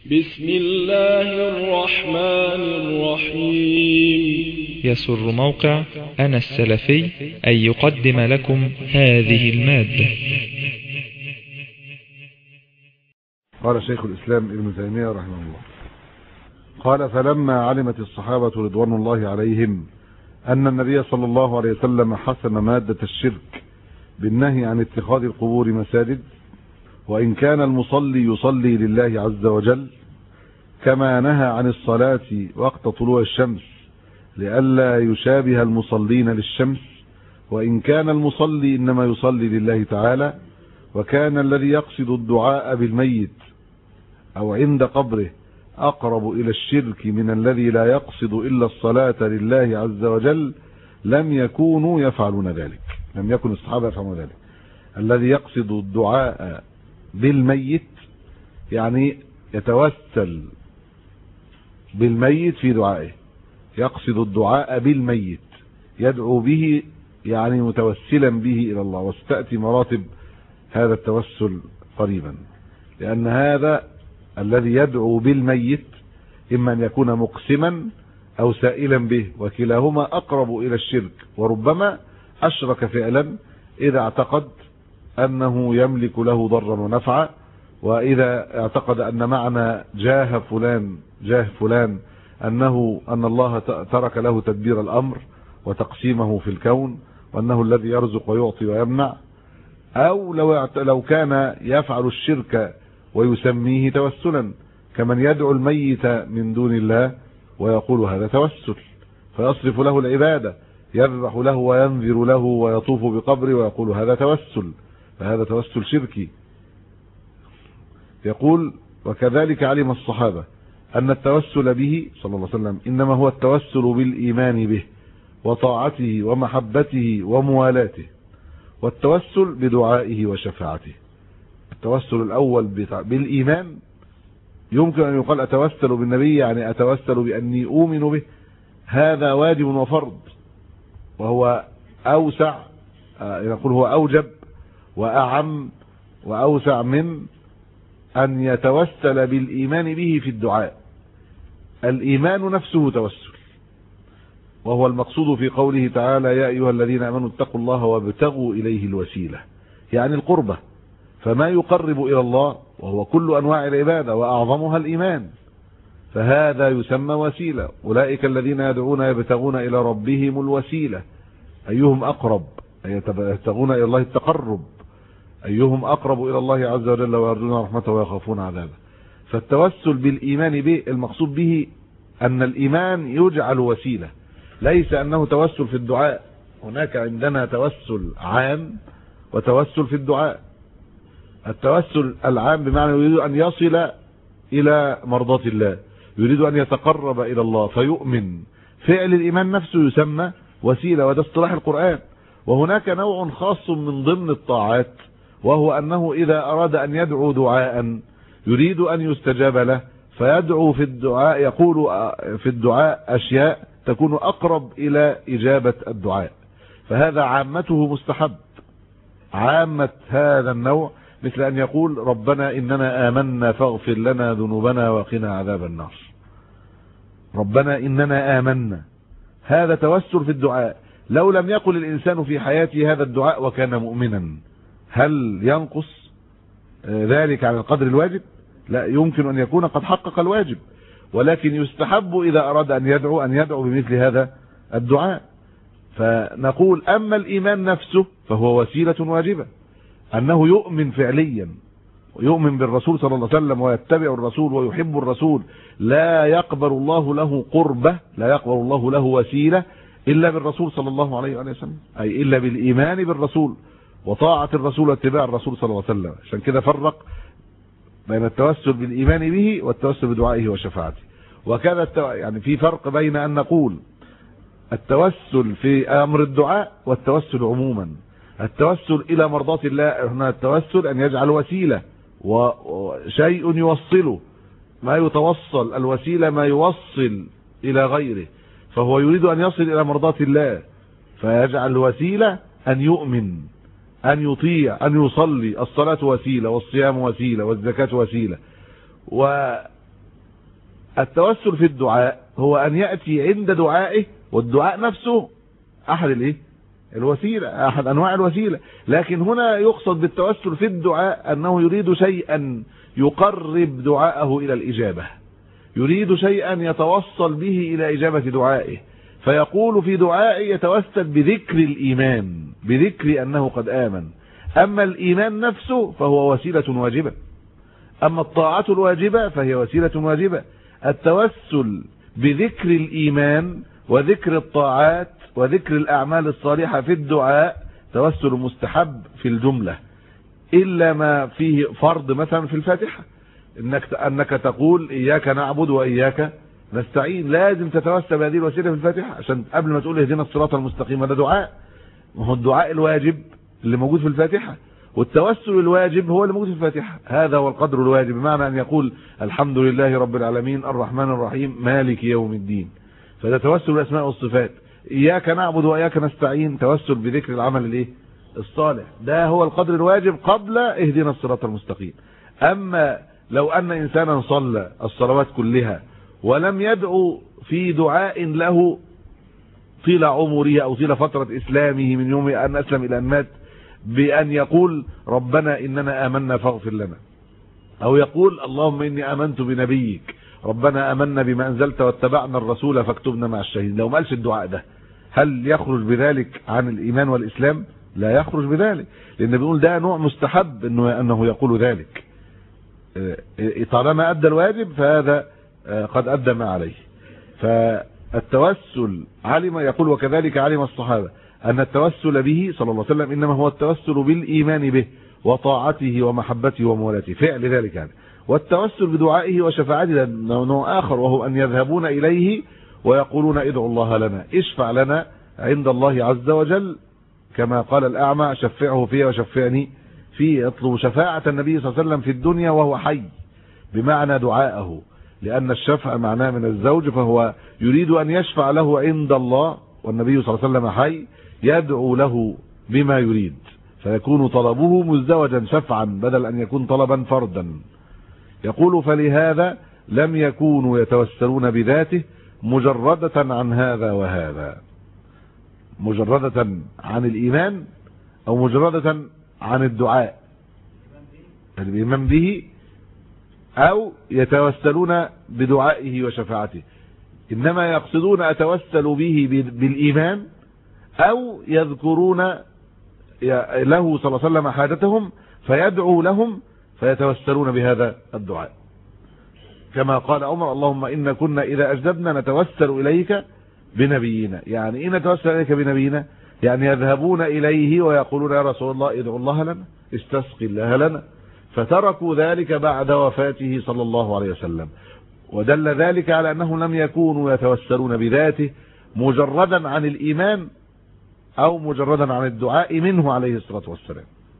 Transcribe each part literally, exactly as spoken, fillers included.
بسم الله الرحمن الرحيم. يسر موقع أنا السلفي أن يقدم لكم هذه المادة. قال شيخ الإسلام ابن تيمية رحمه الله، قال: فلما علمت الصحابة رضوان الله عليهم أن النبي صلى الله عليه وسلم حسم مادة الشرك بالنهي عن اتخاذ القبور مساجد، وإن كان المصلي يصلي لله عز وجل، كما نهى عن الصلاة وقت طلوع الشمس لئلا يشابه المصلين للشمس، وإن كان المصلي إنما يصلي لله تعالى، وكان الذي يقصد الدعاء بالميت أو عند قبره أقرب إلى الشرك من الذي لا يقصد إلا الصلاة لله عز وجل، لم يكونوا يفعلون ذلك. لم يكن الصحابة يفعلون ذلك. الذي يقصد الدعاء بالميت يعني يتوسل بالميت في دعائه، يقصد الدعاء بالميت يدعو به يعني متوسلا به إلى الله، وستأتي مراتب هذا التوسل قريبا. لأن هذا الذي يدعو بالميت إما أن يكون مقسما أو سائلا به، وكلاهما أقرب إلى الشرك، وربما أشرك فعلا إذا اعتقد أنه يملك له ضرا ونفعا، وإذا اعتقد أن معنى جاه فلان جاه فلان أنه أن الله ترك له تدبير الأمر وتقسيمه في الكون، وأنه الذي يرزق ويعطي ويمنع، أو لو لو كان يفعل الشرك ويسميه توسلا، كمن يدعو الميت من دون الله ويقول هذا توسل، فيصرف له العبادة، يذبح له وينذر له ويطوف بقبره ويقول هذا توسل، فهذا توسل شركي. يقول: وكذلك علم الصحابة أن التوسل به صلى الله عليه وسلم إنما هو التوسل بالإيمان به وطاعته ومحبته وموالاته، والتوسل بدعائه وشفاعته. التوسل الأول بالإيمان يمكن أن يقال أتوسل بالنبي، يعني أتوسل بأني أؤمن به، هذا واجب وفرض، وهو أوسع، نقول هو أوجب وأعم وأوسع من أن يتوسل بالإيمان به في الدعاء. الإيمان نفسه توسل، وهو المقصود في قوله تعالى: يا أيها الذين آمنوا اتقوا الله وابتغوا إليه الوسيلة، يعني القربة. فما يقرب إلى الله وهو كل أنواع العبادة وأعظمها الإيمان، فهذا يسمى وسيلة. أولئك الذين يدعون يبتغون إلى ربهم الوسيلة أيهم أقرب، أي يبتغون إلى الله التقرب، أيهم أقرب إلى الله عز وجل ويرجون رحمته ويخافون عذابه. فالتوسل بالإيمان به المقصود به أن الإيمان يجعل وسيلة، ليس أنه توسل في الدعاء. هناك عندنا توسل عام وتوسل في الدعاء. التوسل العام بمعنى يريد أن يصل إلى مرضاة الله، يريد أن يتقرب إلى الله فيؤمن، فعل الإيمان نفسه يسمى وسيلة، وده اصطلاح القرآن. وهناك نوع خاص من ضمن الطاعات، وهو أنه إذا أراد أن يدعو دعاء يريد أن يستجاب له، فيدعو في الدعاء، يقول في الدعاء أشياء تكون أقرب إلى إجابة الدعاء، فهذا عامته مستحب. عامة هذا النوع مثل أن يقول: ربنا إننا آمنا فاغفر لنا ذنوبنا وقنا عذاب النار. ربنا إننا آمنا، هذا توسل في الدعاء. لو لم يقل الإنسان في حياته هذا الدعاء وكان مؤمنا، هل ينقص ذلك عن القدر الواجب؟ لا، يمكن أن يكون قد حقق الواجب، ولكن يستحب إذا أراد أن يدعو أن يدعو بمثل هذا الدعاء. فنقول: أما الإيمان نفسه فهو وسيلة واجبة، أنه يؤمن فعليا ويؤمن بالرسول صلى الله عليه وسلم ويتبع الرسول ويحب الرسول، لا يقبل الله له قربة، لا يقبل الله له وسيلة إلا بالرسول صلى الله عليه وسلم، أي إلا بالإيمان بالرسول وطاعة الرسول واتباع الرسول صلى الله عليه وسلم. عشان كده فرق بين التوسل بالإيمان به والتوسل بدعائه وشفاعته. وكذا يعني في فرق بين أن نقول التوسل في أمر الدعاء والتوسل عموما. التوسل إلى مرضاة الله، هنا التوسل أن يجعل وسيلة وشيء يوصله، ما يتوصل الوسيلة ما يوصل إلى غيره، فهو يريد أن يصل إلى مرضاة الله، فيجعل الوسيلة أن يؤمن، أن يطيع، أن يصلي. الصلاة وسيلة، والصيام وسيلة، والزكاة وسيلة. و التوسل في الدعاء هو أن يأتي عند دعائه، والدعاء نفسه أحد الإيه؟ الوسيلة، أحد أنواع الوسيلة. لكن هنا يقصد بالتوسل في الدعاء أنه يريد شيئا يقرب دعاءه إلى الإجابة، يريد شيئا يتوصل به إلى إجابة دعائه، فيقول في دعائه يتوسل بذكر الإيمان، بذكر أنه قد آمن. أما الإيمان نفسه فهو وسيلة واجبة، أما الطاعة الواجبة فهي وسيلة واجبة. التوسل بذكر الإيمان وذكر الطاعات وذكر الأعمال الصالحة في الدعاء توسل مستحب في الجملة، إلا ما فيه فرض مثلا في الفاتحة، إنك أنك تقول إياك نعبد وإياك نستعين، لازم تتوسل بهذه الوسيلة في الفاتحة عشان قبل ما تقول اهدنا الصراط المستقيم. هذا دعاء، وهو الدعاء الواجب اللي موجود في الفاتحة، والتوسل الواجب هو اللي موجود في الفاتحة. هذا هو القدر الواجب، بمعنى أن يقول الحمد لله رب العالمين الرحمن الرحيم مالك يوم الدين، فده توسل بالأسماء والصفات. إياك نعبد وإياك نستعين توسل بذكر العمل الايه الصالح، ده هو القدر الواجب قبل اهدنا الصراط المستقيم. أما لو أن إنسانا صلى الصلوات كلها ولم يدعو في دعاء له طيل عمره أو طيل فترة إسلامه من يوم أن أسلم إلى أن مات بأن يقول ربنا إننا آمنا فاغفر لنا، أو يقول اللهم إني آمنت بنبيك ربنا آمنا بما أنزلت واتبعنا الرسول فاكتبنا مع الشهيدين، لو ما قالش الدعاء ده هل يخرج بذلك عن الإيمان والإسلام؟ لا يخرج بذلك، لأن بيقول ده نوع مستحب إنه أنه يقول ذلك، طالما أدى الواجب فهذا قد أدى ما عليه. فالتوسل علم، يقول وكذلك علم الصحابة أن التوسل به صلى الله عليه وسلم إنما هو التوسل بالإيمان به وطاعته ومحبته وموالاته، فعل ذلك يعني. والتوسل بدعائه وشفاعته نوع آخر، وهو أن يذهبون إليه ويقولون ادعوا الله لنا، اشفع لنا عند الله عز وجل، كما قال الأعمى شفعه فيه وشفعني فيه، يطلب شفاعة النبي صلى الله عليه وسلم في الدنيا وهو حي، بمعنى دعاءه، لأن الشفع معناه من الزوج، فهو يريد أن يشفع له عند الله والنبي صلى الله عليه وسلم حي، يدعو له بما يريد، فيكون طلبه مزدوجا شفعا بدل أن يكون طلبا فردا. يقول فلهذا لم يكونوا يتوسلون بذاته مجردة عن هذا وهذا، مجردة عن الإيمان أو مجردة عن الدعاء الإيمان به، أو يتوسلون بدعائه وشفاعته، إنما يقصدون أتوسل به بالإيمان، أو يذكرون له صلى الله عليه وسلم حاجتهم فيدعو لهم فيتوسلون بهذا الدعاء، كما قال عمر اللهم إن كنا إذا أجدبنا نتوسل إليك بنبينا. يعني إيه نتوسل إليك بنبينا؟ يعني يذهبون إليه ويقولون يا رسول الله ادعو الله لنا، استسقي الله لنا، فتركوا ذلك بعد وفاته صلى الله عليه وسلم. ودل ذلك على أنهم لم يكونوا يتوسلون بذاته مجردا عن الإيمان أو مجردا عن الدعاء منه عليه الصلاة والسلام.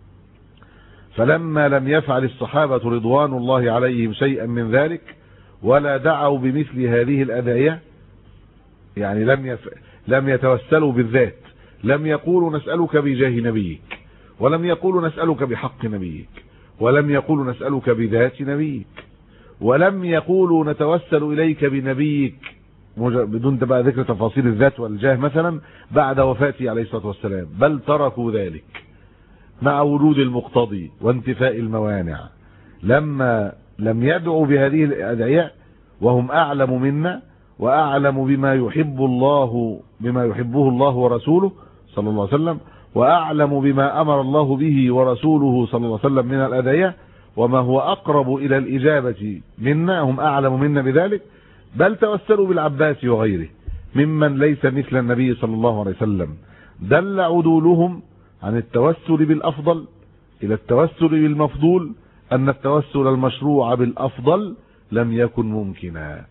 فلما لم يفعل الصحابة رضوان الله عليهم شيئا من ذلك ولا دعوا بمثل هذه الأدعية، يعني لم يف... لم يتوسلوا بالذات، لم يقولوا نسألك بجاه نبيك، ولم يقولوا نسألك بحق نبيك، ولم يقولوا نسألك بذات نبيك، ولم يقولوا نتوسل إليك بنبيك بدون بقى ذكر تفاصيل الذات والجاه مثلا بعد وفاته عليه الصلاة والسلام، بل تركوا ذلك مع وجود المقتضي وانتفاء الموانع. لما لم يدعوا بهذه الأدعية وهم أعلم منا وأعلم بما يحب الله بما يحبه الله ورسوله صلى الله عليه وسلم، وأعلم بما أمر الله به ورسوله صلى الله عليه وسلم من الأدعية وما هو أقرب إلى الإجابة منا، هم أعلم منا بذلك، بل توسلوا بالعباس وغيره ممن ليس مثل النبي صلى الله عليه وسلم. دل عدولهم عن التوسل بالأفضل إلى التوسل بالمفضول أن التوسل المشروع بالأفضل لم يكن ممكنا.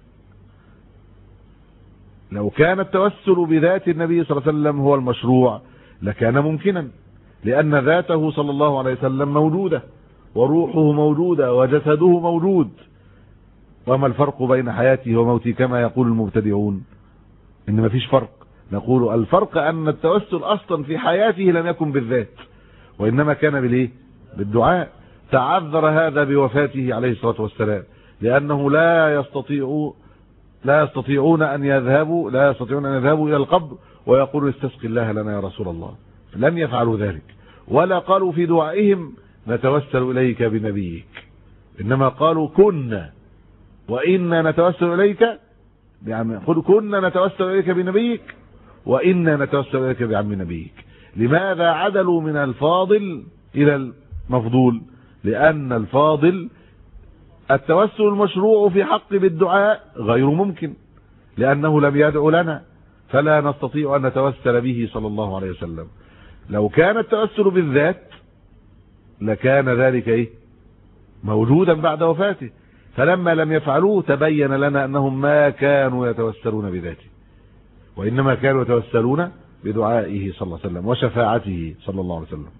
لو كان التوسل بذات النبي صلى الله عليه وسلم هو المشروع لكان ممكنا، لأن ذاته صلى الله عليه وسلم موجودة وروحه موجودة وجسده موجود، وما الفرق بين حياته وموته كما يقول المبتدعون؟ إن ما فيش فرق. نقول الفرق أن التوسل أصلا في حياته لم يكن بالذات وإنما كان بالإيه؟ بالدعاء. تعذر هذا بوفاته عليه الصلاة والسلام، لأنه لا يستطيع لا يستطيعون أن يذهبوا لا يستطيعون أن يذهبوا إلى القبر ويقولوا استسقي الله لنا يا رسول الله، لم يفعلوا ذلك. ولا قالوا في دعائهم نتوسل إليك بنبيك، إنما قالوا كنا وإنا نتوسل إليك بعم قل كنا نتوسل إليك بنبيك وإنا نتوسل إليك بعم نبيك. لماذا عدلوا من الفاضل إلى المفضول؟ لأن الفاضل التوسل المشروع في حق بالدعاء غير ممكن، لأنه لم يدعو لنا فلا نستطيع أن نتوسل به صلى الله عليه وسلم. لو كان التوسل بالذات لكان ذلك إيه؟ موجودا بعد وفاته، فلما لم يفعلوه تبين لنا أنهم ما كانوا يتوسلون بذاته، وإنما كانوا يتوسلون بدعائه صلى الله عليه وسلم وشفاعته صلى الله عليه وسلم.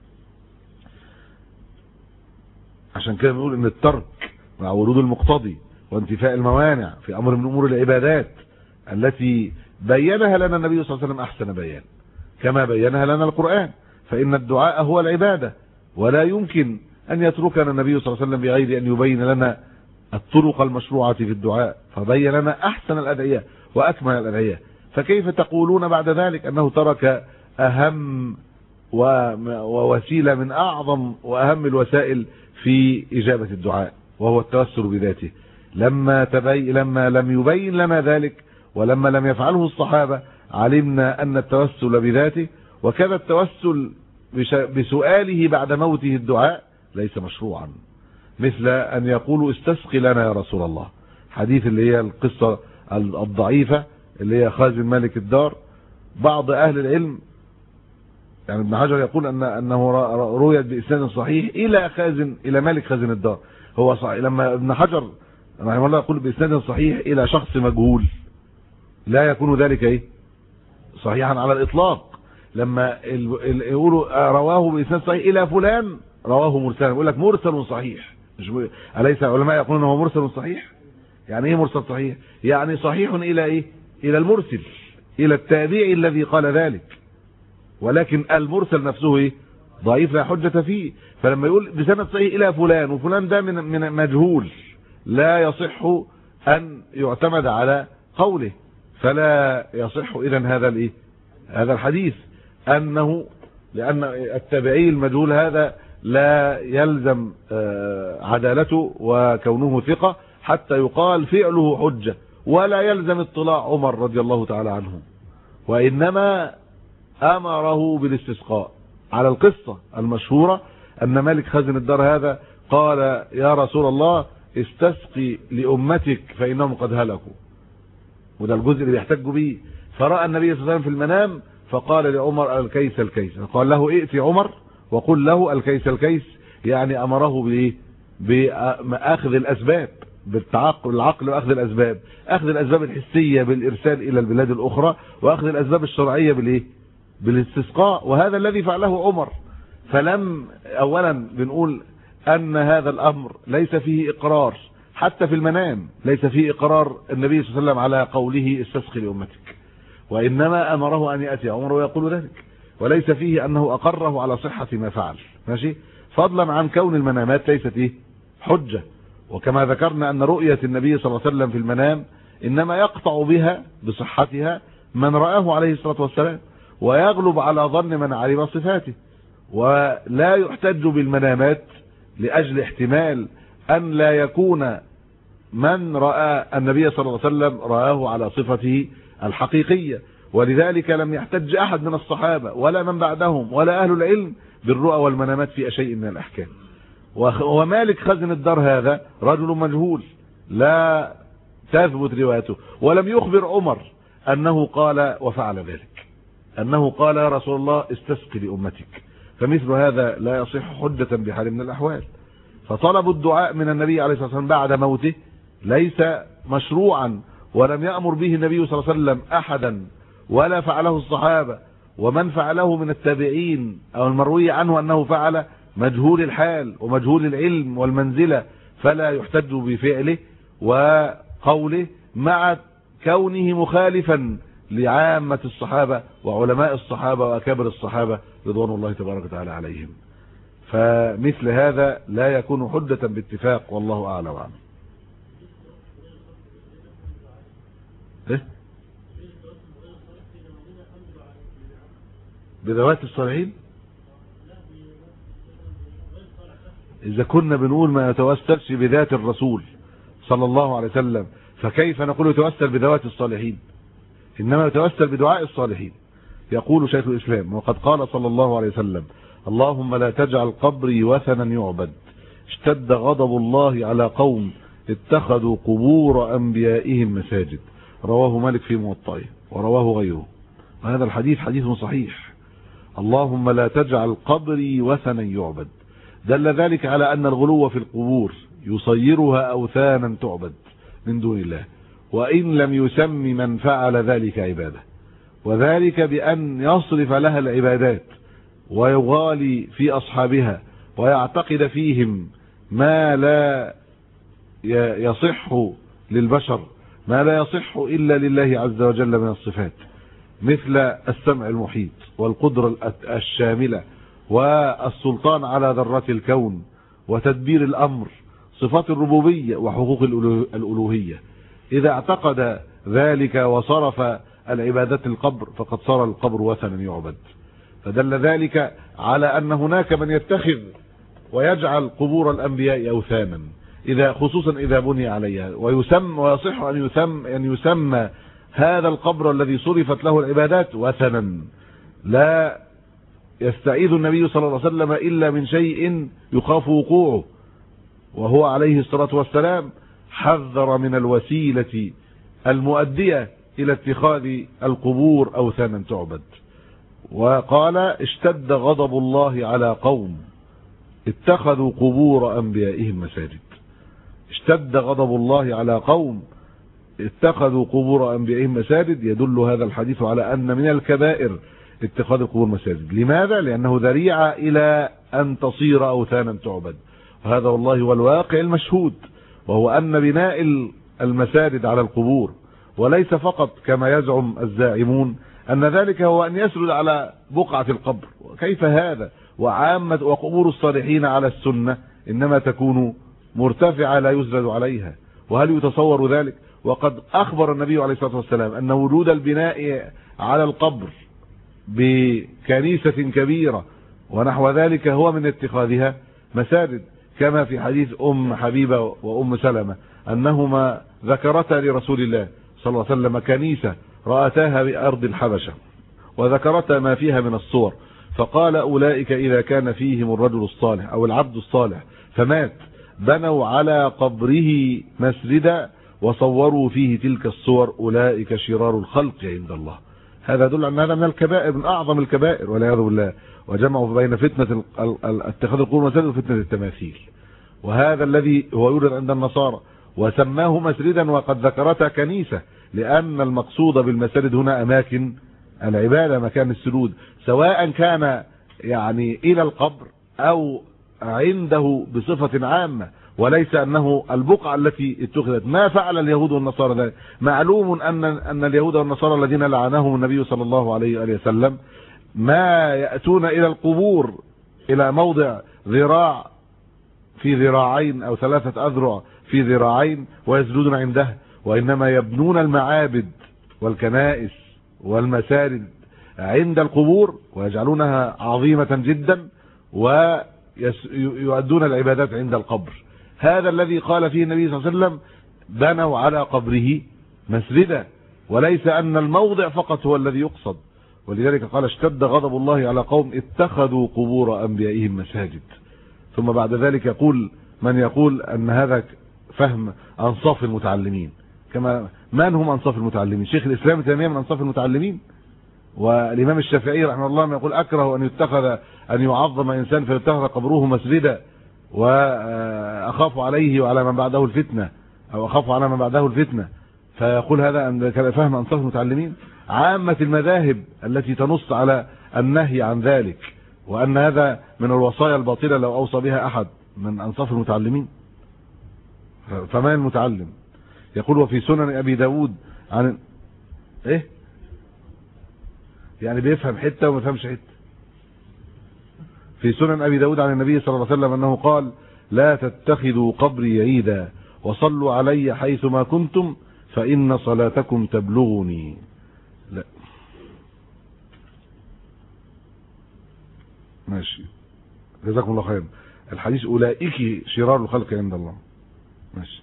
عشان كده بنقول ان الترك مع ورود المقتضي وانتفاء الموانع في امر من امور العبادات التي بينها لنا النبي صلى الله عليه وسلم احسن بيان كما بينها لنا القرآن، فان الدعاء هو العبادة، ولا يمكن ان يتركنا النبي صلى الله عليه وسلم بغير ان يبين لنا الطرق المشروعة في الدعاء، فبين لنا احسن الادعية واكمل الادعية. فكيف تقولون بعد ذلك انه ترك اهم ووسيلة من اعظم واهم الوسائل في اجابة الدعاء وهو التوسل بذاته؟ لما تبي لما لم يبين لنا ذلك ولما لم يفعله الصحابة علمنا ان التوسل بذاته وكذا التوسل بسؤاله بعد موته الدعاء ليس مشروعا، مثل ان يقولوا استسقي لنا يا رسول الله. حديث اللي هي القصة الضعيفة اللي هي خازن مالك الدار، بعض اهل العلم يعني ابن حجر يقول ان انه رويت باسناد صحيح الى خازن الى مالك خازن الدار. هو صحيح لما ابن حجر رحمه الله يقول باسناد صحيح الى شخص مجهول لا يكون ذلك ايه صحيحا على الاطلاق. لما يقولوا رواه باسناد صحيح الى فلان رواه مرسلا، يقول لك مرسل صحيح، مش اليس العلماء يقولون هو مرسل صحيح؟ يعني ايه مرسل صحيح؟ يعني صحيح الى ايه؟ الى المرسل، الى التابعي الذي قال ذلك، ولكن المرسل نفسه ايه؟ ضعيف لا حجة فيه. فلما يقول بسند صحيح الى فلان وفلان ده من من مجهول لا يصح ان يعتمد على قوله، فلا يصح اذا هذا الايه؟ هذا الحديث، انه لان التابعي المجهول هذا لا يلزم عدالته وكونه ثقة حتى يقال فعله حجة، ولا يلزم اطلاع عمر رضي الله تعالى عنه، وإنما أمره بالاستسقاء على القصة المشهورة أن مالك خازن الدار هذا قال يا رسول الله استسقي لأمتك فإنهم قد هلكوا، وده الجزء اللي بيحتجوا به. فرأى النبي صلى الله عليه وسلم في المنام فقال لعمر الكيس الكيس، فقال له ائتي عمر وقل له الكيس الكيس، يعني أمره بإيه؟ بأخذ الأسباب، بالتعقل العقل واخذ الاسباب، اخذ الاسباب الحسيه بالارسال الى البلاد الاخرى، واخذ الاسباب الشرعيه بالايه؟ بالاستسقاء. وهذا الذي فعله عمر. فلم اولا بنقول ان هذا الامر ليس فيه اقرار حتى في المنام، ليس فيه اقرار النبي صلى الله عليه وسلم على قوله استسقي لامتك، وانما امره ان ياتي عمر ويقول ذلك، وليس فيه انه اقره على صحه ما فعل. ماشي؟ فضلا عن كون المنامات ليست ايه؟ حجه. وكما ذكرنا أن رؤية النبي صلى الله عليه وسلم في المنام إنما يقطع بها بصحتها من رآه عليه الصلاة والسلام، ويغلب على ظن من علم صفاته، ولا يحتج بالمنامات لأجل احتمال أن لا يكون من رأى النبي صلى الله عليه وسلم رآه على صفته الحقيقية. ولذلك لم يحتج أحد من الصحابة ولا من بعدهم ولا أهل العلم بالرؤى والمنامات في شيء من الأحكام. ومالك خزن الدار هذا رجل مجهول لا تثبت روايته، ولم يخبر عمر أنه قال وفعل ذلك، أنه قال يا رسول الله استسقي لأمتك، فمثل هذا لا يصح حجة بحال من الأحوال. فطلب الدعاء من النبي عليه الصلاة والسلام بعد موته ليس مشروعا، ولم يأمر به النبي صلى الله عليه وسلم أحدا، ولا فعله الصحابة، ومن فعله من التابعين أو المروي عنه أنه فعل مجهول الحال ومجهول العلم والمنزلة، فلا يحتج بفعله وقوله مع كونه مخالفا لعامة الصحابة وعلماء الصحابة وأكابر الصحابة رضوان الله تبارك وتعالى عليهم. فمثل هذا لا يكون حجة باتفاق، والله أعلم وأعلم. إيه؟ بذوات الصالحين. إذا كنا بنقول ما يتوسلش بذات الرسول صلى الله عليه وسلم فكيف نقول يتوسل بذوات الصالحين؟ إنما يتوسل بدعاء الصالحين. يقول شيخ الإسلام: وقد قال صلى الله عليه وسلم: اللهم لا تجعل قبري وثنا يعبد، اشتد غضب الله على قوم اتخذوا قبور أنبيائهم مساجد. رواه مالك في موطئه ورواه غيره. وهذا الحديث حديث صحيح. اللهم لا تجعل قبري وثنا يعبد، دل ذلك على أن الغلو في القبور يصيرها أوثانا تعبد من دون الله، وإن لم يسم من فعل ذلك عبادة، وذلك بأن يصرف لها العبادات ويغالي في أصحابها ويعتقد فيهم ما لا يصح للبشر، ما لا يصح إلا لله عز وجل من الصفات، مثل السمع المحيط والقدرة الشاملة والسلطان على ذرات الكون وتدبير الأمر، صفات الربوبية وحقوق الألوهية. إذا اعتقد ذلك وصرف العبادات القبر فقد صار القبر وثنا يعبد. فدل ذلك على أن هناك من يتخذ ويجعل قبور الأنبياء أوثانا، إذا خصوصا إذا بني عليها، ويسمى ويصح أن يسمى, أن يسمى هذا القبر الذي صرفت له العبادات وثنا. لا يستعيذ النبي صلى الله عليه وسلم إلا من شيء يخاف وقوعه، وهو عليه الصلاة والسلام حذر من الوسيلة المؤدية إلى اتخاذ القبور أوثانا تعبد. وقال: اشتد غضب الله على قوم اتخذوا قبور أنبيائهم مساجد. اشتد غضب الله على قوم اتخذوا قبور أنبيائهم مساجد. يدل هذا الحديث على أن من الكبائر اتخاذ القبور مساجد. لماذا؟ لأنه ذريعة إلى أن تصير أوثانا تعبد، وهذا والله هو الواقع المشهود، وهو أن بناء المساجد على القبور، وليس فقط كما يزعم الزاعمون أن ذلك هو أن يسجد على بقعة القبر. وكيف هذا؟ وعامة وقبور الصالحين على السنة إنما تكون مرتفعة لا يسجد عليها. وهل يتصور ذلك؟ وقد أخبر النبي عليه الصلاة والسلام أن وجود البناء على القبر بكنيسة كبيرة ونحو ذلك هو من اتخاذها مساجد، كما في حديث أم حبيبة وأم سلمة أنهما ذكرتا لرسول الله صلى الله عليه وسلم كنيسة رأتاها بأرض الحبشة، وذكرتا ما فيها من الصور، فقال: أولئك إذا كان فيهم الرجل الصالح أو العبد الصالح فمات بنوا على قبره مسجدا وصوروا فيه تلك الصور، أولئك شرار الخلق عند الله. هذا يدل أن هذا من الكبائر، من أعظم الكبائر والعياذ بالله. وجمعوا بين فتنة اتخاذ القبور مساجد وفتنة التماثيل، وهذا الذي هو يوجد عند النصارى، وسماه مسجدا وقد ذكرتها كنيسة، لأن المقصود بالمساجد هنا أماكن العبادة، مكان السجود، سواء كان يعني إلى القبر أو عنده بصفة عامة، وليس أنه البقعة التي اتخذت. ما فعل اليهود والنصارى ذلك؟ معلوم أن أن اليهود والنصارى الذين لعنهم النبي صلى الله عليه وآله وسلم ما يأتون إلى القبور إلى موضع ذراع في ذراعين أو ثلاثة أذرع في ذراعين ويسجدون عندها، وإنما يبنون المعابد والكنائس والمساجد عند القبور ويجعلونها عظيمة جدا ويؤدون العبادات عند القبر. هذا الذي قال فيه النبي صلى الله عليه وسلم: بنوا على قبره مسجدا، وليس أن الموضع فقط هو الذي يقصد. ولذلك قال: اشتد غضب الله على قوم اتخذوا قبور أنبيائهم مساجد. ثم بعد ذلك يقول من يقول أن هذا فهم أنصاف المتعلمين. كما من هم أنصاف المتعلمين؟ شيخ الإسلام تيمية من أنصاف المتعلمين، والإمام الشافعي رحمه الله يقول: أكره أن يتخذ أن يعظم إنسان فيتخذ قبره مسجدا، وأخاف عليه وعلى من بعده الفتنة، أو أخاف على من بعده الفتنة. فيقول هذا أن فهم أنصاف المتعلمين. عامة المذاهب التي تنص على النهي عن ذلك، وأن هذا من الوصايا الباطلة لو أوصى بها أحد من أنصاف المتعلمين. فما المتعلم؟ يقول: وفي سنن أبي داود عن إيه؟ يعني بيفهم حتة وما يفهمش حتة. في سنن أبي داود عن النبي صلى الله عليه وسلم أنه قال: لا تتخذوا قبري عيدا وصلوا علي حيثما كنتم فإن صلاتكم تبلغني. لا ماشي، جزاكم الله خير. الحديث أولئك شرار الخلق عند الله. ماشي.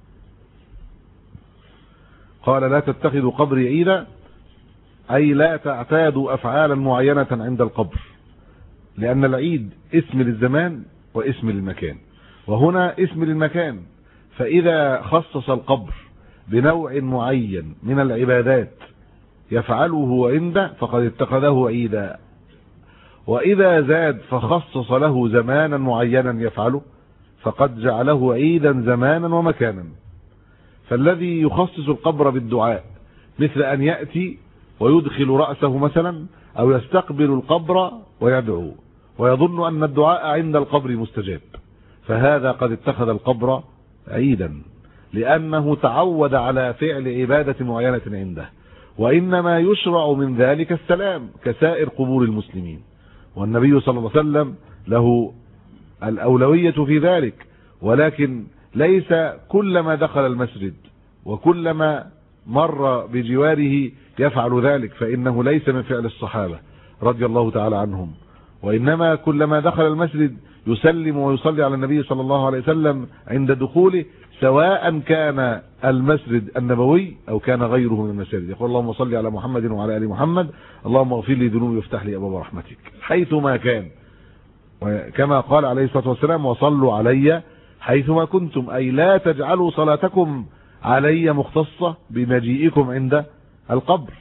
قال لا تتخذوا قبري عيدا، أي لا تعتادوا أفعالا معينة عند القبر، لأن العيد اسم للزمان واسم للمكان، وهنا اسم للمكان. فإذا خصص القبر بنوع معين من العبادات يفعله عنده فقد اتخذه عيدا، وإذا زاد فخصص له زمانا معينا يفعله فقد جعله عيدا زمانا ومكانا. فالذي يخصص القبر بالدعاء مثل أن يأتي ويدخل رأسه مثلا أو يستقبل القبر ويدعو ويظن أن الدعاء عند القبر مستجاب، فهذا قد اتخذ القبر عيدا لأنه تعود على فعل عبادة معينة عنده. وإنما يشرع من ذلك السلام كسائر قبور المسلمين، والنبي صلى الله عليه وسلم له الأولوية في ذلك، ولكن ليس كلما دخل المسجد وكلما مر بجواره يفعل ذلك، فإنه ليس من فعل الصحابة رضي الله تعالى عنهم، وإنما كلما دخل المسجد يسلم ويصلي على النبي صلى الله عليه وسلم عند دخوله، سواء كان المسجد النبوي أو كان غيره من المساجد. يقول اللهم صل على محمد وعلى آل محمد، اللهم اغفر لي ذنوبي وافتح لي أبواب رحمتك، حيثما كان. كما قال عليه الصلاة والسلام وصلوا علي حيثما كنتم، أي لا تجعلوا صلاتكم علي مختصة بمجيئكم عند القبر،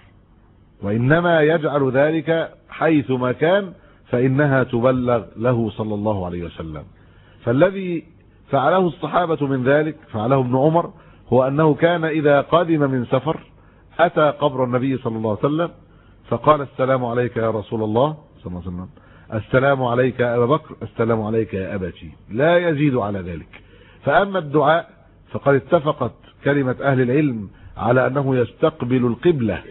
وإنما يجعل ذلك حيثما كان فإنها تبلغ له صلى الله عليه وسلم. فالذي فعله الصحابة من ذلك فعله ابن عمر، هو أنه كان إذا قدم من سفر أتى قبر النبي صلى الله عليه وسلم فقال السلام عليك يا رسول الله صلى الله عليه وسلم، السلام عليك يا أبا بكر، السلام عليك يا أبتي، لا يزيد على ذلك. فأما الدعاء فقد اتفقت كلمة أهل العلم على أنه يستقبل القبلة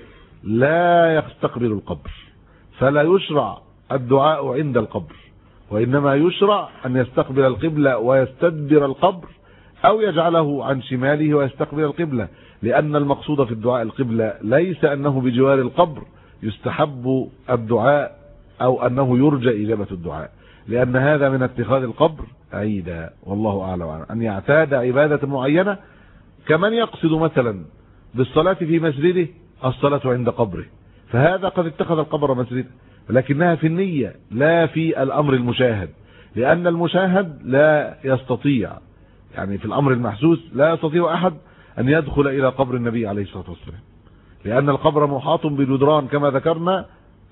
لا يستقبل القبر، فلا يشرع الدعاء عند القبر، وإنما يشرع أن يستقبل القبلة ويستدبر القبر، أو يجعله عن شماله ويستقبل القبلة، لأن المقصود في الدعاء القبلة، ليس أنه بجوار القبر يستحب الدعاء أو أنه يرجى إجابة الدعاء، لأن هذا من اتخاذ القبر عيدا. والله أعلم. أن يعتاد عبادة معينة، كمن يقصد مثلا بالصلاة في مسجده الصلاة عند قبره، فهذا قد اتخذ القبر مسجدا، لكنها في النية لا في الأمر المشاهد، لأن المشاهد لا يستطيع، يعني في الأمر المحسوس لا يستطيع أحد أن يدخل إلى قبر النبي عليه الصلاة والسلام، لأن القبر محاط بجدران كما ذكرنا،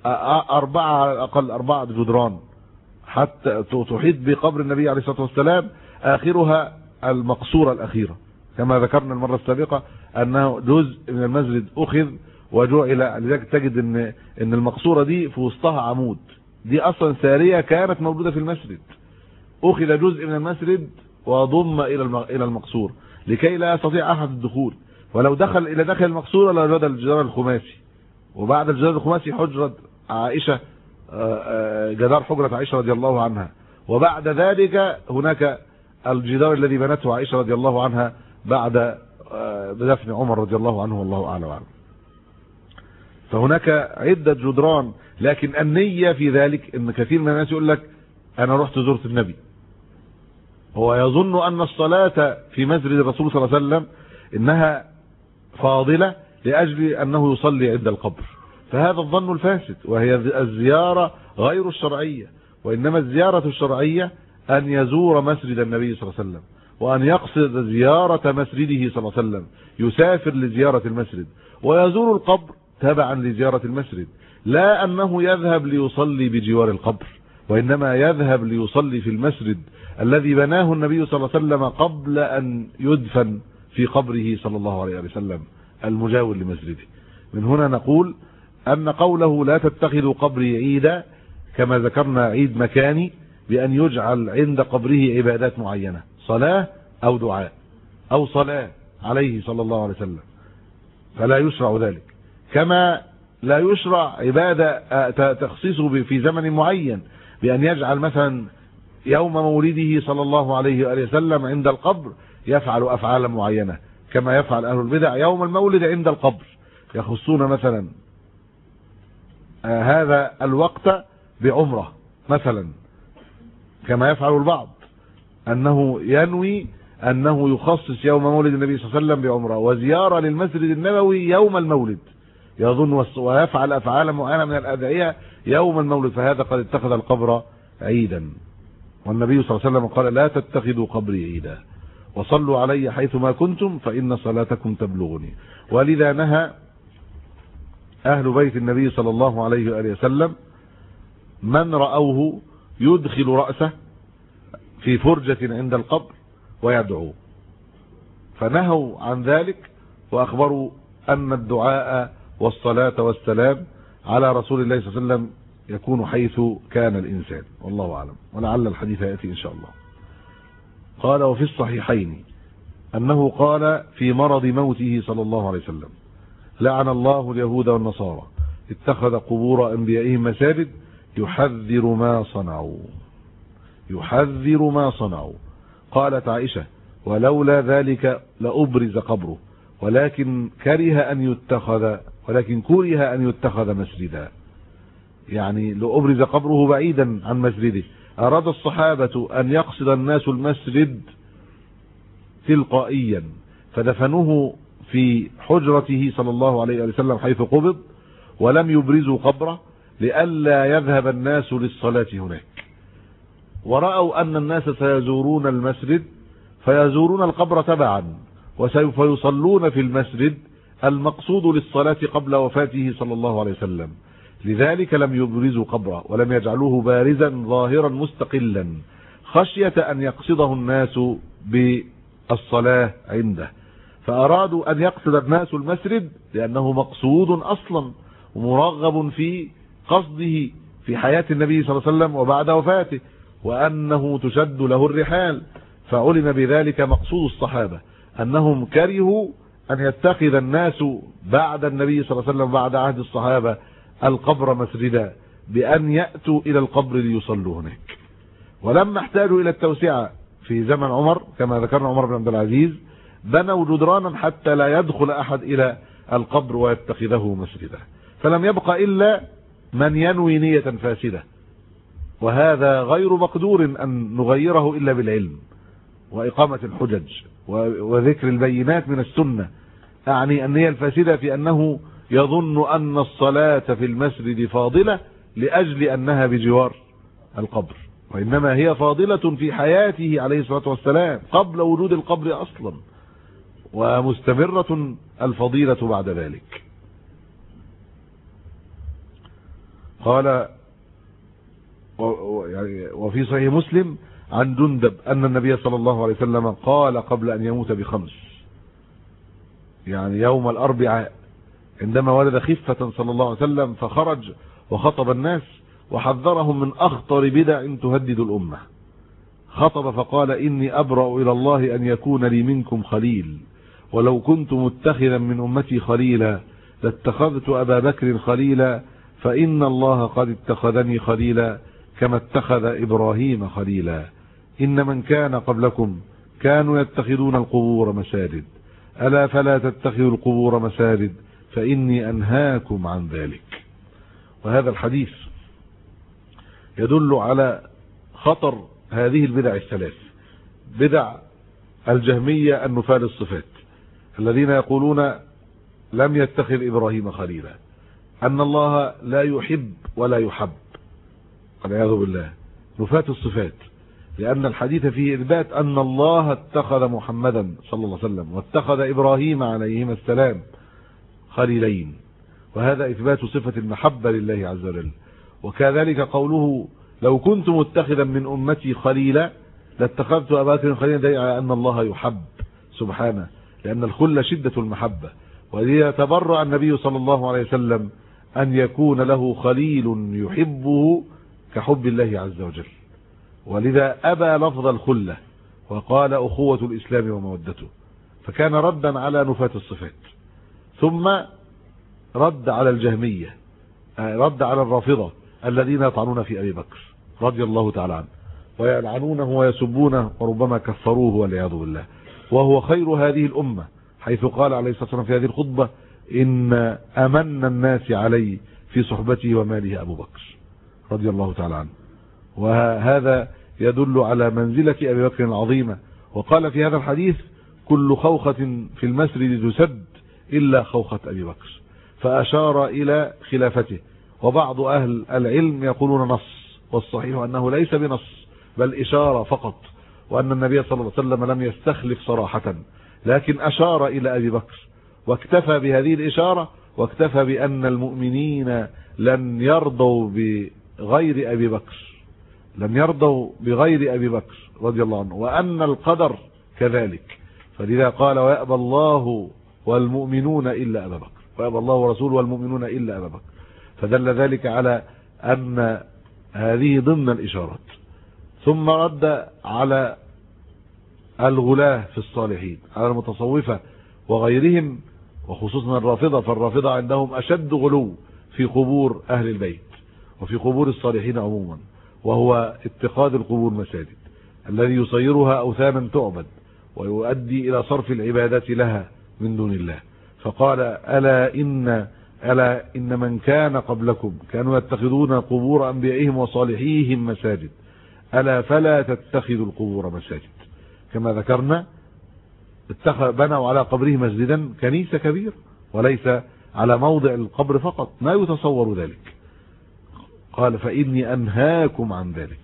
أربعة على الأقل أربعة جدران حتى تحيط بقبر النبي عليه الصلاة والسلام، آخرها المقصورة الأخيرة كما ذكرنا المرة السابقة أنه جزء من المسجد أخذ وجعل، لذلك تجد ان ان المقصورة دي في وسطها عمود، دي اصلا سارية كانت موجودة في المسجد، اخذ جزء من المسجد وضم الى الى المقصور لكي لا يستطيع احد الدخول، ولو دخل الى داخل المقصورة لوجد الجدار الخماسي، وبعد الجدار الخماسي حجرة عائشة، جدار حجرة عائشة رضي الله عنها، وبعد ذلك هناك الجدار الذي بنته عائشة رضي الله عنها بعد بدفن عمر رضي الله عنه، والله اعلم وأعلم. فهناك عدة جدران، لكن النية في ذلك ان كثير من الناس يقول لك انا رحت زرت النبي، هو يظن ان الصلاة في مسجد الرسول صلى الله عليه وسلم انها فاضلة لاجل انه يصلي عند القبر، فهذا الظن الفاسد، وهي الزيارة غير الشرعية، وانما الزيارة الشرعية ان يزور مسجد النبي صلى الله عليه وسلم، وان يقصد زيارة مسجده صلى الله عليه وسلم، يسافر لزيارة المسجد ويزور القبر تبعا لزيارة المسجد، لا أنه يذهب ليصلي بجوار القبر، وإنما يذهب ليصلي في المسجد الذي بناه النبي صلى الله عليه وسلم قبل أن يدفن في قبره صلى الله عليه وسلم المجاور لمسجده. من هنا نقول أن قوله لا تتخذوا قبري عيدا كما ذكرنا عيد مكاني، بأن يجعل عند قبره عبادات معينة، صلاة أو دعاء أو صلاة عليه صلى الله عليه وسلم، فلا يشرع ذلك، كما لا يشرع عبادة تخصيصه في زمن معين، بأن يجعل مثلا يوم مولده صلى الله عليه وآله وسلم عند القبر يفعل أفعالا معينة كما يفعل أهل البدع يوم المولد عند القبر، يخصون مثلا آه هذا الوقت بعمرة مثلا، كما يفعل البعض أنه ينوي أنه يخصص يوم مولد النبي صلى الله عليه وسلم بعمرة وزيارة للمسجد النبوي يوم المولد، يظن ويفعل أفعال معينة من الأدعية يوم المولد، فهذا قد اتخذ القبر عيدا. والنبي صلى الله عليه وسلم قال لا تتخذوا قبري عيدا وصلوا علي حيثما كنتم فإن صلاتكم تبلغني. ولذا نهى أهل بيت النبي صلى الله عليه وآله وسلم من رأوه يدخل رأسه في فرجة عند القبر ويدعو، فنهوا عن ذلك وأخبروا أن الدعاء والصلاة والسلام على رسول الله صلى الله عليه وسلم يكون حيث كان الإنسان، والله أعلم، ولعل الحديث يأتي إن شاء الله. قال وفي الصحيحين أنه قال في مرض موته صلى الله عليه وسلم لعن الله اليهود والنصارى اتخذ قبور أنبيائهم مساجد يحذر ما صنعوا يحذر ما صنعوا. قالت عائشة ولولا ذلك لأبرز قبره ولكن كره أن يتخذ ولكن كره أن يتخذ مسجدا، يعني لأبرز قبره بعيدا عن مسجده. أراد الصحابة أن يقصد الناس المسجد تلقائيا فدفنوه في حجرته صلى الله عليه وسلم حيث قبض ولم يبرزوا قبره لئلا يذهب الناس للصلاة هناك، ورأوا أن الناس سيزورون المسجد فيزورون القبر تبعا وسوف يصلون في المسجد المقصود للصلاة قبل وفاته صلى الله عليه وسلم، لذلك لم يبرزوا قبره ولم يجعلوه بارزا ظاهرا مستقلا خشية أن يقصده الناس بالصلاة عنده. فأرادوا أن يقصد الناس المسجد لأنه مقصود أصلا ومرغب في قصده في حياة النبي صلى الله عليه وسلم وبعد وفاته، وأنه تشد له الرحال، فعلم بذلك مقصود الصحابة أنهم كرهوا أن يتخذ الناس بعد النبي صلى الله عليه وسلم بعد عهد الصحابة القبر مسجدا بأن يأتوا إلى القبر ليصلوا هناك. ولما احتاجوا إلى التوسعة في زمن عمر كما ذكرنا عمر بن عبد العزيز بنوا جدرانا حتى لا يدخل أحد إلى القبر ويتخذه مسجدا، فلم يبق إلا من ينوي نية فاسدة، وهذا غير مقدور أن نغيره إلا بالعلم وإقامة الحجج وذكر البينات من السنة. أعني النية الفاسدة في أنه يظن أن الصلاة في المسجد فاضلة لأجل أنها بجوار القبر، وإنما هي فاضلة في حياته عليه الصلاة والسلام قبل وجود القبر أصلا، ومستمرة الفضيلة بعد ذلك. قال وفي صحيح مسلم عن جندب أن النبي صلى الله عليه وسلم قال قبل أن يموت بخمس، يعني يوم الأربعاء عندما ولد خفة صلى الله عليه وسلم فخرج وخطب الناس وحذرهم من أخطر بدع تهدد الأمة. خطب فقال إني أبرأ إلى الله أن يكون لي منكم خليل، ولو كنت متخذا من أمتي خليلا لاتخذت أبا بكر خليلا، فإن الله قد اتخذني خليلا كما اتخذ إبراهيم خليلا. إن من كان قبلكم كانوا يتخذون القبور مساجد، ألا فلا تتخذوا القبور مساجد فإني أنهاكم عن ذلك. وهذا الحديث يدل على خطر هذه البدع الثلاث، بدع الجهمية النفاة للصفات الذين يقولون لم يتخذ إبراهيم خليلا، أن الله لا يحب ولا يحب والعياذ بالله، نفاة الصفات، لأن الحديث فيه إثبات أن الله اتخذ محمدا صلى الله عليه وسلم واتخذ إبراهيم عليهما السلام خليلين، وهذا إثبات صفة المحبة لله عز وجل. وكذلك قوله لو كنت متخذا من أمتي خليلا لاتخذت أبا بكر خليلا، دليل على أن الله يحب سبحانه، لأن الخل شدة المحبة، وليتبرأ النبي صلى الله عليه وسلم أن يكون له خليل يحبه كحب الله عز وجل، ولذا أبى لفظ الخلة وقال أخوة الإسلام ومودته، فكان ردا على نفاة الصفات. ثم رد على الجهمية، رد على الرافضة الذين يطعنون في أبي بكر رضي الله تعالى عنه ويلعنونه ويسبونه وربما كفروه والعياذ بالله، وهو خير هذه الأمة حيث قال عليه الصلاة والسلام في هذه الخطبة إن أمن الناس علي في صحبته وماله أبو بكر رضي الله تعالى عنه. وهذا يدل على منزلة أبي بكر العظيمة. وقال في هذا الحديث كل خوخة في المسجد تسد إلا خوخة أبي بكر، فأشار إلى خلافته. وبعض أهل العلم يقولون نص، والصحيح أنه ليس بنص بل إشارة فقط، وأن النبي صلى الله عليه وسلم لم يستخلف صراحة لكن أشار إلى أبي بكر، واكتفى بهذه الإشارة، واكتفى بأن المؤمنين لن يرضوا بغير أبي بكر لن يرضوا بغير أبي بكر رضي الله عنه، وأن القدر كذلك. فلذا قال ويأبى الله والمؤمنون إلا أبا بكر، ويأبى الله ورسوله والمؤمنون إلا أبا بكر. فدل ذلك على أن هذه ضمن الإشارات. ثم رد على الغلاة في الصالحين، على المتصوفة وغيرهم، وخصوصا الرافضة، فالرافضة عندهم أشد غلو في قبور أهل البيت وفي قبور الصالحين عموما، وهو اتخاذ القبور مساجد الذي يصيرها أوثانا تعبد ويؤدي إلى صرف العبادات لها من دون الله. فقال ألا إن ألا إن من كان قبلكم كانوا يتخذون قبور أنبيائهم وصالحيهم مساجد، ألا فلا تتخذوا القبور مساجد. كما ذكرنا اتخذ بنوا على قبره مسجدا كنيسة كبير، وليس على موضع القبر فقط، ما يتصور ذلك. قال فإني أنهاكم عن ذلك.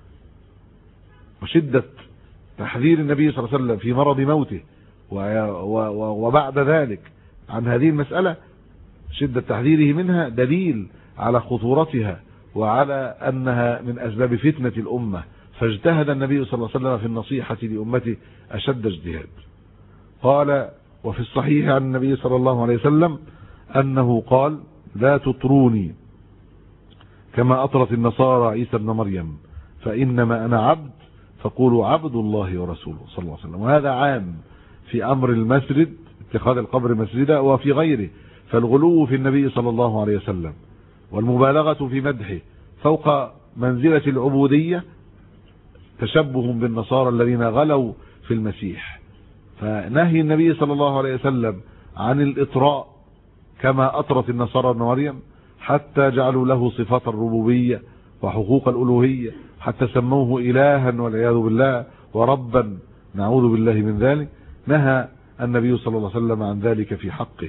وشدة تحذير النبي صلى الله عليه وسلم في مرض موته وبعد ذلك عن هذه المسألة، شدة تحذيره منها دليل على خطورتها وعلى أنها من أسباب فتنة الأمة. فاجتهد النبي صلى الله عليه وسلم في النصيحة لأمته أشد اجتهاد. قال وفي الصحيح عن النبي صلى الله عليه وسلم أنه قال لا تطروني كما أطرت النصارى عيسى ابن مريم، فإنما أنا عبد فقولوا عبد الله ورسوله صلى الله عليه وسلم. وهذا عام في أمر المسجد، اتخاذ القبر مسجدا، وفي غيره. فالغلو في النبي صلى الله عليه وسلم والمبالغة في مدحه فوق منزلة العبودية تشبه بالنصارى الذين غلوا في المسيح. فنهي النبي صلى الله عليه وسلم عن الإطراء كما أطرت النصارى ابن مريم، حتى جعلوا له صفات الربوبية وحقوق الألوهية، حتى سموه إلها والعياذ بالله وربا، نعوذ بالله من ذلك. نهى النبي صلى الله عليه وسلم عن ذلك في حقه.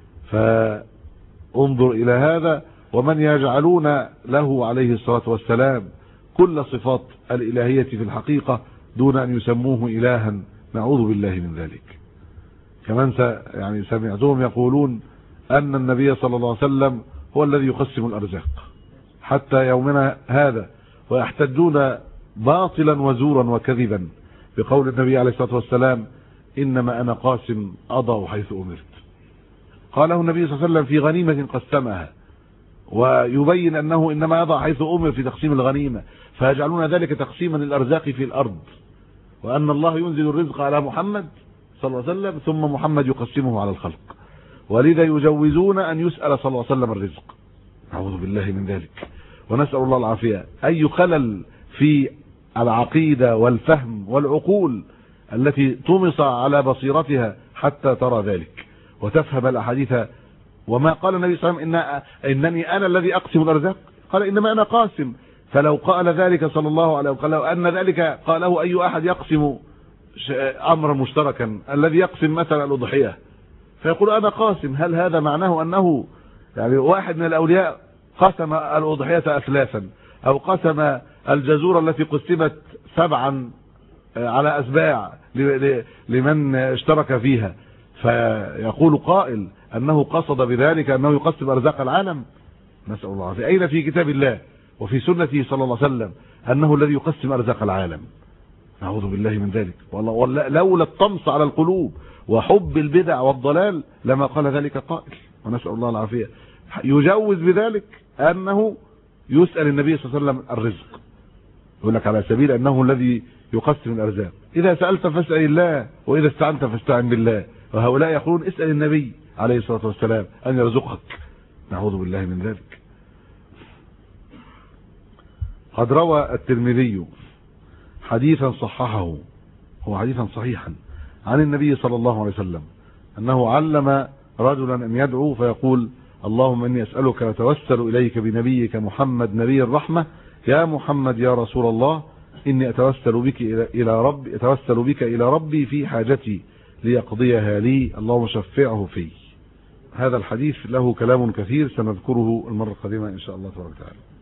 فانظر إلى هذا، ومن يجعلون له عليه الصلاة والسلام كل صفات الإلهية في الحقيقة دون أن يسموه إلها، نعوذ بالله من ذلك. كمان يعني سمعتهم يقولون أن النبي صلى الله عليه وسلم هو الذي يقسم الأرزاق حتى يومنا هذا، ويحتجون باطلا وزورا وكذبا بقول النبي عليه الصلاة والسلام إنما أنا قاسم أضع حيث أمرت. قاله النبي صلى الله عليه وسلم في غنيمة قسمها، ويبين أنه إنما يضع حيث أمر في تقسيم الغنيمة، فيجعلون ذلك تقسيما للأرزاق في الأرض، وأن الله ينزل الرزق على محمد صلى الله عليه وسلم ثم محمد يقسمه على الخلق، ولذا يجوزون أن يسأل صلى الله عليه وسلم الرزق. أعوذ بالله من ذلك ونسأل الله العافية. أي خلل في العقيدة والفهم والعقول التي طمس على بصيرتها حتى ترى ذلك وتفهم الأحاديث. وما قال النبي صلى الله عليه وسلم إن إنني أنا الذي أقسم الأرزاق، قال إنما أنا قاسم. فلو قال ذلك صلى الله عليه وسلم أن ذلك قاله أي أحد يقسم أمرا مشتركا، الذي يقسم مثلا الأضحية فيقول أنا قاسم، هل هذا معناه أنه يعني واحد من الأولياء قسم الأضحية أثلاثا، أو قسم الجزورة التي قسمت سبعا على أسباع لمن اشترك فيها، فيقول قائل أنه قصد بذلك أنه يقسم أرزاق العالم؟ نسأل الله العافية. أين في كتاب الله وفي سنته صلى الله عليه وسلم أنه الذي يقسم أرزاق العالم؟ نعوذ بالله من ذلك. والله لولا الطمس على القلوب وحب البدع والضلال لما قال ذلك قائل، ونسأل الله العافية. يجوز بذلك أنه يسأل النبي صلى الله عليه وسلم الرزق، يقول لك على سبيل أنه الذي يقسم الأرزاق. إذا سألت فاسأل الله، وإذا استعنت فاستعن بالله. وهؤلاء يقولون اسأل النبي عليه الصلاة والسلام أن يرزقك، نعوذ بالله من ذلك. قد روى الترمذي حديثا صححه، هو حديثا صحيحا عن النبي صلى الله عليه وسلم أنه علم رجلا أن يدعو فيقول اللهم إني أسألك وأتوسل إليك بنبيك محمد نبي الرحمة يا محمد يا رسول الله إني أتوسل بك إلى ربي أتوسل بك إلى ربي في حاجتي ليقضيها لي اللهم شفعه في. هذا الحديث له كلام كثير سنذكره المرة القادمة إن شاء الله تبارك وتعالى.